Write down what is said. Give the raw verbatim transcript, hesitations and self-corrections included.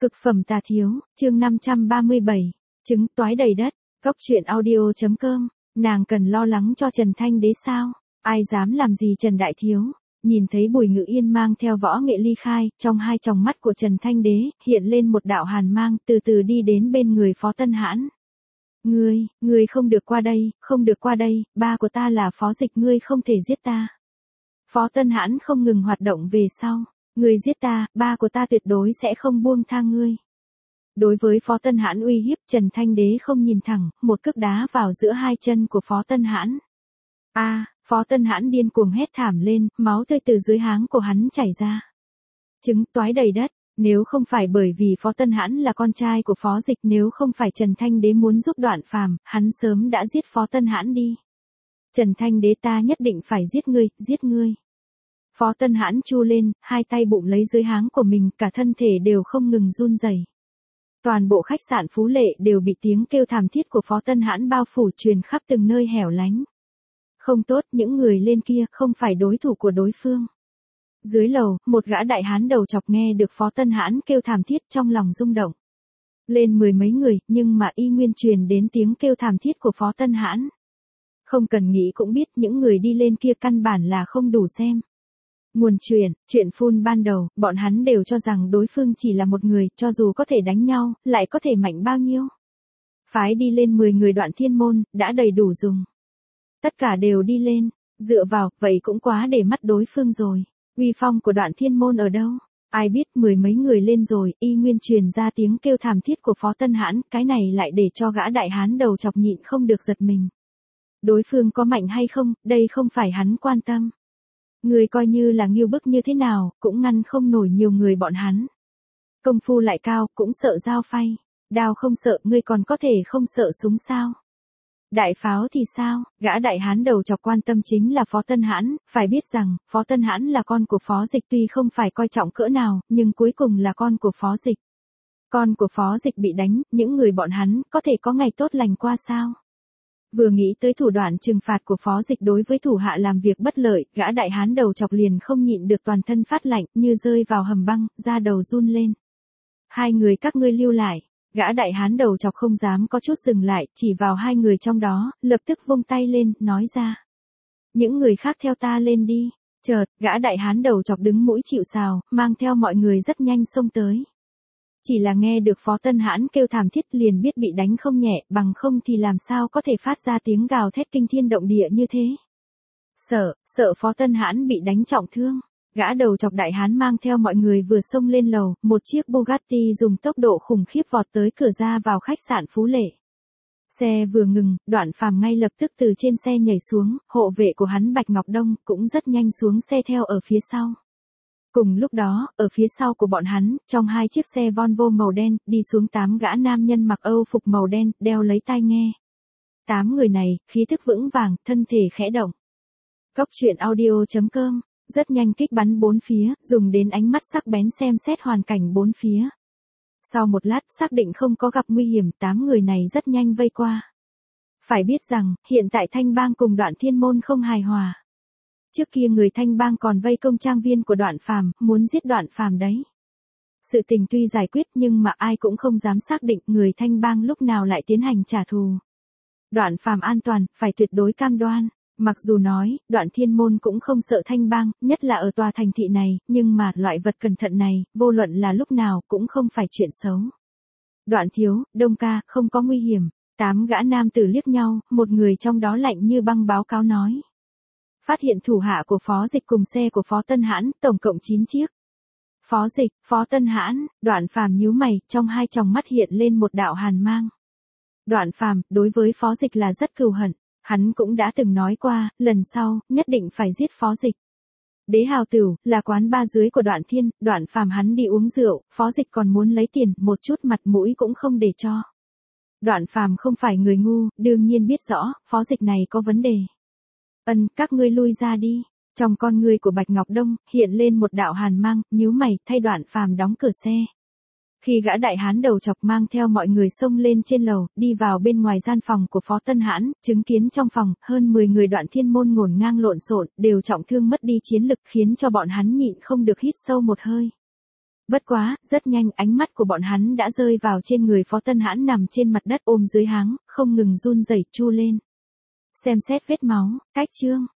Cực phẩm tà thiếu, chương năm trăm ba mươi bảy, trứng toái đầy đất, góc truyện audio.com, nàng cần lo lắng cho Trần Thanh Đế sao? Ai dám làm gì Trần Đại Thiếu? Nhìn thấy Bùi Ngự Yên mang theo Võ Nghệ ly khai, trong hai tròng mắt của Trần Thanh Đế, hiện lên một đạo hàn mang, từ từ đi đến bên người Phó Tân Hãn. Ngươi, ngươi không được qua đây, không được qua đây, ba của ta là Phó Dịch, ngươi không thể giết ta. Phó Tân Hãn không ngừng hoạt động về sau. Ngươi giết ta, ba của ta tuyệt đối sẽ không buông tha ngươi. Đối với Phó Tân Hãn uy hiếp, Trần Thanh Đế không nhìn thẳng, một cước đá vào giữa hai chân của Phó Tân Hãn. A, à, Phó Tân Hãn điên cuồng hét thảm lên, máu tươi từ dưới háng của hắn chảy ra. Trứng toái đầy đất, nếu không phải bởi vì Phó Tân Hãn là con trai của Phó Dịch, nếu không phải Trần Thanh Đế muốn giúp Đoạn Phàm, hắn sớm đã giết Phó Tân Hãn đi. Trần Thanh Đế, ta nhất định phải giết ngươi, giết ngươi. Phó Tân Hãn chu lên, hai tay bụng lấy dưới háng của mình, cả thân thể đều không ngừng run rẩy. Toàn bộ khách sạn Phú Lệ đều bị tiếng kêu thảm thiết của Phó Tân Hãn bao phủ truyền khắp từng nơi hẻo lánh. Không tốt, những người lên kia không phải đối thủ của đối phương. Dưới lầu, một gã đại hán đầu chọc nghe được Phó Tân Hãn kêu thảm thiết, trong lòng rung động. Lên mười mấy người, nhưng mà y nguyên truyền đến tiếng kêu thảm thiết của Phó Tân Hãn. Không cần nghĩ cũng biết những người đi lên kia căn bản là không đủ xem. Nguồn truyền, chuyện phun ban đầu, bọn hắn đều cho rằng đối phương chỉ là một người, cho dù có thể đánh nhau, lại có thể mạnh bao nhiêu. Phái đi lên mười người Đoạn Thiên Môn, đã đầy đủ dùng. Tất cả đều đi lên, dựa vào, vậy cũng quá để mắt đối phương rồi. Uy phong của Đoạn Thiên Môn ở đâu? Ai biết mười mấy người lên rồi, y nguyên truyền ra tiếng kêu thảm thiết của Phó Tân Hãn, cái này lại để cho gã đại hán đầu chọc nhịn không được giật mình. Đối phương có mạnh hay không, đây không phải hắn quan tâm. Người coi như là nghiêu bức như thế nào, cũng ngăn không nổi nhiều người bọn hắn. Công phu lại cao, cũng sợ dao phay. Đao không sợ, ngươi còn có thể không sợ súng sao? Đại pháo thì sao? Gã đại hán đầu chọc quan tâm chính là Phó Tân Hãn, phải biết rằng, Phó Tân Hãn là con của Phó Dịch, tuy không phải coi trọng cỡ nào, nhưng cuối cùng là con của Phó Dịch. Con của Phó Dịch bị đánh, những người bọn hắn, có thể có ngày tốt lành qua sao? Vừa nghĩ tới thủ đoạn trừng phạt của Phó Dịch đối với thủ hạ làm việc bất lợi, gã đại hán đầu chọc liền không nhịn được toàn thân phát lạnh, như rơi vào hầm băng, da đầu run lên. Hai người các ngươi lưu lại, gã đại hán đầu chọc không dám có chút dừng lại, chỉ vào hai người trong đó, lập tức vung tay lên, nói ra. Những người khác theo ta lên đi. Chợt, gã đại hán đầu chọc đứng mũi chịu sào, mang theo mọi người rất nhanh xông tới. Chỉ là nghe được Phó Tân Hãn kêu thảm thiết liền biết bị đánh không nhẹ, bằng không thì làm sao có thể phát ra tiếng gào thét kinh thiên động địa như thế. Sợ, sợ Phó Tân Hãn bị đánh trọng thương. Gã đầu chọc đại hán mang theo mọi người vừa xông lên lầu, một chiếc Bugatti dùng tốc độ khủng khiếp vọt tới cửa ra vào khách sạn Phú Lệ. Xe vừa ngừng, Đoạn Phàm ngay lập tức từ trên xe nhảy xuống, hộ vệ của hắn Bạch Ngọc Đông cũng rất nhanh xuống xe theo ở phía sau. Cùng lúc đó, ở phía sau của bọn hắn, trong hai chiếc xe Volvo màu đen, đi xuống tám gã nam nhân mặc Âu phục màu đen, đeo lấy tai nghe. Tám người này, khí thức vững vàng, thân thể khẽ động. Góc truyện audio.com, rất nhanh kích bắn bốn phía, dùng đến ánh mắt sắc bén xem xét hoàn cảnh bốn phía. Sau một lát, xác định không có gặp nguy hiểm, tám người này rất nhanh vây qua. Phải biết rằng, hiện tại Thanh Bang cùng Đoạn Thiên Môn không hài hòa. Trước kia người Thanh Bang còn vây công trang viên của Đoạn Phàm, muốn giết Đoạn Phàm đấy. Sự tình tuy giải quyết nhưng mà ai cũng không dám xác định người Thanh Bang lúc nào lại tiến hành trả thù. Đoạn Phàm an toàn, phải tuyệt đối cam đoan. Mặc dù nói, Đoạn Thiên Môn cũng không sợ Thanh Bang, nhất là ở tòa thành thị này, nhưng mà loại vật cẩn thận này, vô luận là lúc nào cũng không phải chuyện xấu. Đoạn thiếu, Đông ca, không có nguy hiểm. Tám gã nam tử liếc nhau, một người trong đó lạnh như băng báo cáo nói. Phát hiện thủ hạ của Phó Dịch cùng xe của Phó Tân Hãn, tổng cộng chín chiếc. Phó Dịch, Phó Tân Hãn, Đoạn Phàm nhíu mày, trong hai tròng mắt hiện lên một đạo hàn mang. Đoạn Phàm, đối với Phó Dịch là rất cừu hận, hắn cũng đã từng nói qua, lần sau, nhất định phải giết Phó Dịch. Đế Hào Tửu, là quán ba dưới của Đoạn Thiên, Đoạn Phàm hắn đi uống rượu, Phó Dịch còn muốn lấy tiền, một chút mặt mũi cũng không để cho. Đoạn Phàm không phải người ngu, đương nhiên biết rõ, Phó Dịch này có vấn đề. Ân, các ngươi lui ra đi. Trong con ngươi của Bạch Ngọc Đông, hiện lên một đạo hàn mang, nhíu mày, thay Đoạn Phàm đóng cửa xe. Khi gã đại hán đầu chọc mang theo mọi người xông lên trên lầu, đi vào bên ngoài gian phòng của Phó Tân Hãn, chứng kiến trong phòng, hơn mười người Đoạn Thiên Môn ngổn ngang lộn xộn, đều trọng thương mất đi chiến lực khiến cho bọn hắn nhịn không được hít sâu một hơi. Bất quá, rất nhanh ánh mắt của bọn hắn đã rơi vào trên người Phó Tân Hãn nằm trên mặt đất ôm dưới háng, không ngừng run rẩy chu lên. Xem xét vết máu, cách chương.